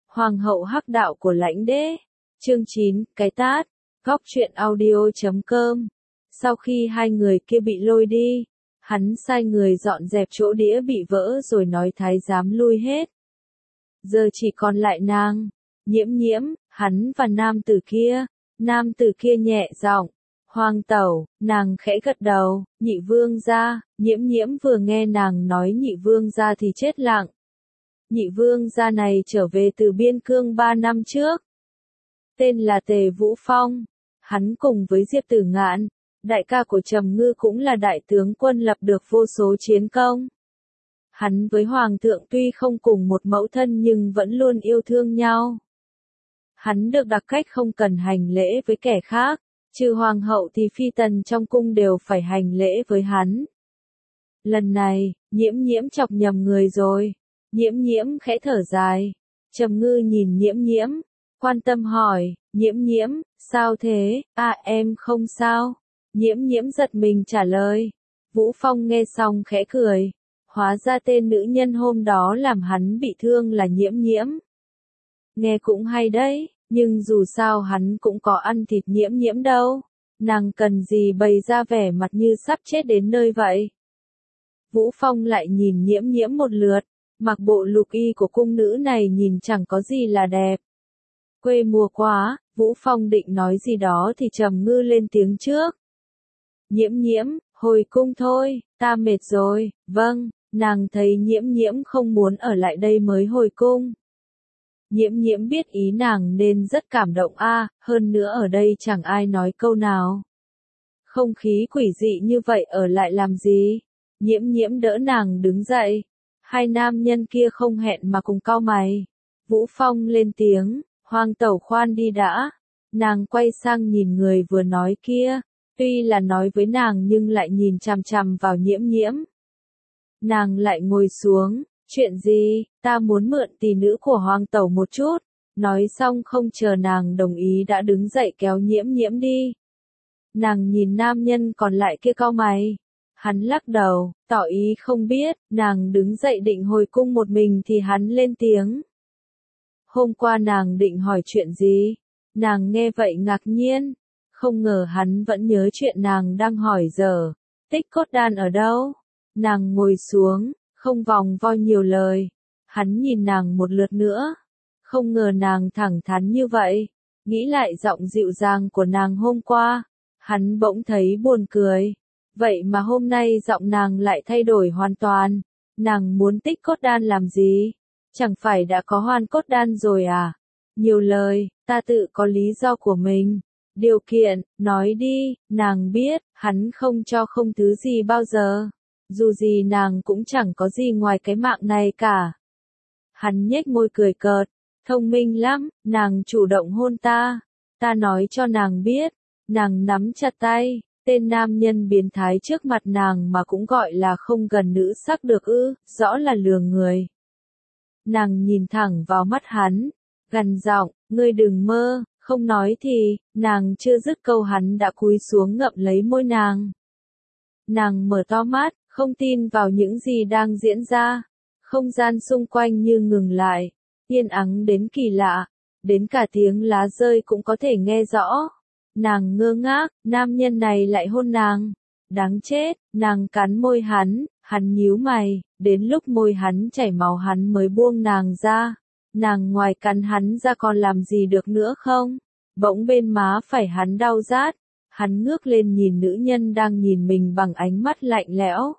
Hoàng hậu hắc đạo của lãnh đế. Chương 9, cái tát. Góc truyện audio.com. Sau khi hai người kia bị lôi đi, hắn sai người dọn dẹp chỗ đĩa bị vỡ rồi nói thái giám lui hết. Giờ chỉ còn lại nàng, Nhiễm Nhiễm, hắn và nam tử kia. Nam tử kia nhẹ giọng, Hoàng tẩu, nàng khẽ gật đầu, nhị vương gia. Nhiễm Nhiễm vừa nghe nàng nói nhị vương gia thì chết lặng. Nhị vương gia này trở về từ biên cương 3 năm trước. Tên là Tề Vũ Phong. Hắn cùng với Diệp Tử Ngạn, đại ca của Trầm Ngư cũng là đại tướng quân lập được vô số chiến công. Hắn với Hoàng thượng tuy không cùng một mẫu thân nhưng vẫn luôn yêu thương nhau. Hắn được đặc cách không cần hành lễ với kẻ khác, trừ Hoàng hậu thì phi tần trong cung đều phải hành lễ với hắn. Lần này, Nhiễm Nhiễm chọc nhầm người rồi. Nhiễm Nhiễm khẽ thở dài. Trầm Ngư nhìn Nhiễm Nhiễm, quan tâm hỏi, Nhiễm Nhiễm, sao thế? Em không sao. Nhiễm Nhiễm giật mình trả lời. Vũ Phong nghe xong khẽ cười. Hóa ra tên nữ nhân hôm đó làm hắn bị thương là Nhiễm Nhiễm. Nghe cũng hay đấy, nhưng dù sao hắn cũng có ăn thịt Nhiễm Nhiễm đâu. Nàng cần gì bày ra vẻ mặt như sắp chết đến nơi vậy? Vũ Phong lại nhìn Nhiễm Nhiễm một lượt. Mặc bộ lục y của cung nữ này nhìn chẳng có gì là đẹp. Quê mùa quá, Vũ Phong định nói gì đó thì Trầm Ngư lên tiếng trước. Nhiễm Nhiễm, hồi cung thôi, ta mệt rồi. Vâng, nàng thấy Nhiễm Nhiễm không muốn ở lại đây mới hồi cung. Nhiễm Nhiễm biết ý nàng nên rất cảm động hơn nữa ở đây chẳng ai nói câu nào. Không khí quỷ dị như vậy ở lại làm gì? Nhiễm Nhiễm đỡ nàng đứng dậy. Hai nam nhân kia không hẹn mà cùng cau mày. Vũ Phong lên tiếng, Hoàng tẩu khoan đi đã. Nàng quay sang nhìn người vừa nói kia, tuy là nói với nàng nhưng lại nhìn chằm chằm vào Nhiễm Nhiễm. Nàng lại ngồi xuống, chuyện gì, ta muốn mượn tỷ nữ của Hoàng tẩu một chút. Nói xong không chờ nàng đồng ý đã đứng dậy kéo Nhiễm Nhiễm đi. Nàng nhìn nam nhân còn lại kia cau mày. Hắn lắc đầu, tỏ ý không biết, nàng đứng dậy định hồi cung một mình thì hắn lên tiếng. Hôm qua nàng định hỏi chuyện gì? Nàng nghe vậy ngạc nhiên, không ngờ hắn vẫn nhớ chuyện nàng đang hỏi giờ. Tích cốt đan ở đâu? Nàng ngồi xuống, không vòng vo nhiều lời. Hắn nhìn nàng một lượt nữa. Không ngờ nàng thẳng thắn như vậy. Nghĩ lại giọng dịu dàng của nàng hôm qua. Hắn bỗng thấy buồn cười. Vậy mà hôm nay giọng nàng lại thay đổi hoàn toàn. Nàng muốn tích cốt đan làm gì? Chẳng phải đã có hoan cốt đan rồi à? Nhiều lời, ta tự có lý do của mình. Điều kiện, nói đi, nàng biết, hắn không cho không thứ gì bao giờ. Dù gì nàng cũng chẳng có gì ngoài cái mạng này cả. Hắn nhếch môi cười cợt, thông minh lắm, nàng chủ động hôn ta. Ta nói cho nàng biết, nàng nắm chặt tay. Tên nam nhân biến thái trước mặt nàng mà cũng gọi là không gần nữ sắc được ư, rõ là lừa người. Nàng nhìn thẳng vào mắt hắn, gằn giọng, ngươi đừng mơ, không nói thì, nàng chưa dứt câu hắn đã cúi xuống ngậm lấy môi nàng. Nàng mở to mắt, không tin vào những gì đang diễn ra. Không gian xung quanh như ngừng lại, yên ắng đến kỳ lạ, đến cả tiếng lá rơi cũng có thể nghe rõ. Nàng ngơ ngác, nam nhân này lại hôn nàng. Đáng chết, nàng cắn môi hắn nhíu mày, đến lúc môi hắn chảy máu hắn mới buông nàng ra. Nàng ngoài cắn hắn ra còn làm gì được nữa không? Bỗng bên má phải hắn đau rát. Hắn ngước lên nhìn nữ nhân đang nhìn mình bằng ánh mắt lạnh lẽo.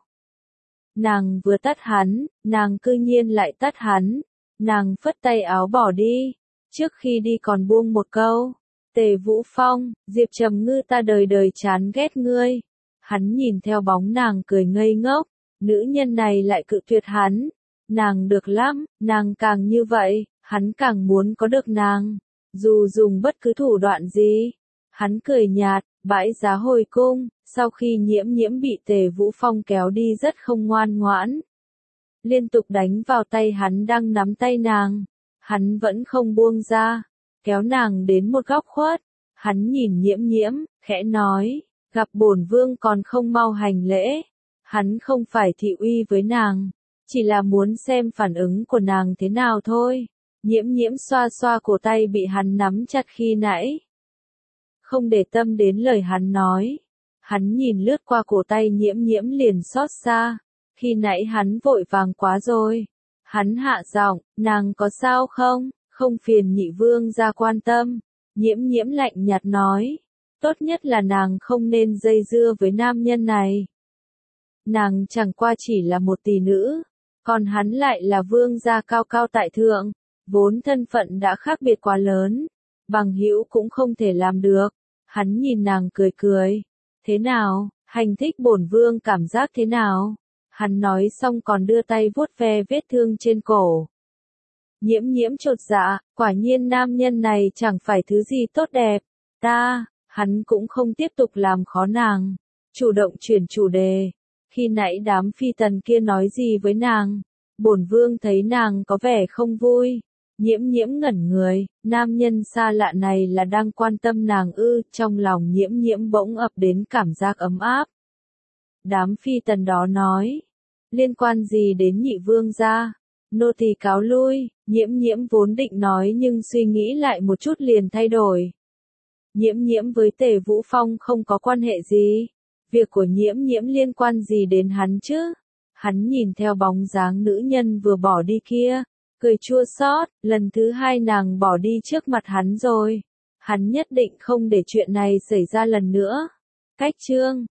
Nàng vừa tắt hắn, nàng cư nhiên lại tắt hắn. Nàng phất tay áo bỏ đi. Trước khi đi còn buông một câu. Tề Vũ Phong, Diệp Trầm Ngư ta đời đời chán ghét ngươi. Hắn nhìn theo bóng nàng cười ngây ngốc, nữ nhân này lại cự tuyệt hắn. Nàng được lắm, nàng càng như vậy, hắn càng muốn có được nàng. Dù dùng bất cứ thủ đoạn gì. Hắn cười nhạt, bãi giá hồi cung, sau khi Nhiễm Nhiễm bị Tề Vũ Phong kéo đi rất không ngoan ngoãn. Liên tục đánh vào tay hắn đang nắm tay nàng. Hắn vẫn không buông ra. Kéo nàng đến một góc khuất, hắn nhìn Nhiễm Nhiễm, khẽ nói, gặp bổn vương còn không mau hành lễ. Hắn không phải thị uy với nàng, chỉ là muốn xem phản ứng của nàng thế nào thôi. Nhiễm nhiễm xoa xoa cổ tay bị hắn nắm chặt khi nãy. Không để tâm đến lời hắn nói. Hắn nhìn lướt qua cổ tay nhiễm nhiễm liền xót xa. Khi nãy hắn vội vàng quá rồi. Hắn hạ giọng, nàng có sao không? Không phiền nhị vương ra quan tâm. Nhiễm nhiễm lạnh nhạt nói. Tốt nhất là nàng không nên dây dưa với nam nhân này. Nàng chẳng qua chỉ là một tỷ nữ. Còn hắn lại là vương gia cao cao tại thượng. Vốn thân phận đã khác biệt quá lớn. Bằng hữu cũng không thể làm được. Hắn nhìn nàng cười cười. Thế nào, hành thích bổn vương cảm giác thế nào? Hắn nói xong còn đưa tay vuốt ve vết thương trên cổ. Nhiễm nhiễm chột dạ, quả nhiên nam nhân này chẳng phải thứ gì tốt đẹp. Hắn cũng không tiếp tục làm khó nàng. Chủ động chuyển chủ đề. Khi nãy đám phi tần kia nói gì với nàng? Bổn vương thấy nàng có vẻ không vui. Nhiễm nhiễm ngẩn người, nam nhân xa lạ này là đang quan tâm nàng ư, trong lòng nhiễm nhiễm bỗng ập đến cảm giác ấm áp. Đám phi tần đó nói, liên quan gì đến nhị vương gia? Nô tỳ cáo lui, nhiễm nhiễm vốn định nói nhưng suy nghĩ lại một chút liền thay đổi. Nhiễm nhiễm với Tề Vũ Phong không có quan hệ gì. Việc của nhiễm nhiễm liên quan gì đến hắn chứ? Hắn nhìn theo bóng dáng nữ nhân vừa bỏ đi kia. Cười chua xót, lần thứ hai nàng bỏ đi trước mặt hắn rồi. Hắn nhất định không để chuyện này xảy ra lần nữa. Cách chương